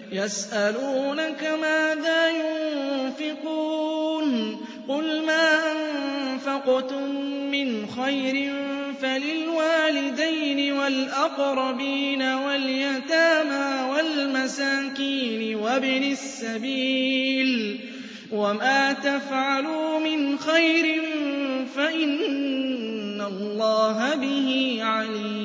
يَسْأَلُونَكَ ماذا يُنفِقُونَ قُلْ مَا أَنفَقْتُم مِّنْ خَيْرٍ فَلِلْوَالِدَيْنِ وَالْأَقْرَبِينَ وَالْيَتَامَىٰ وَالْمَسَاكِينِ وَابْنِ السَّبِيلِ ۗ وَمَا تَفْعَلُوا مِنْ خَيْرٍ فَإِنَّ اللَّهَ بِهِ عَلِيمٌ.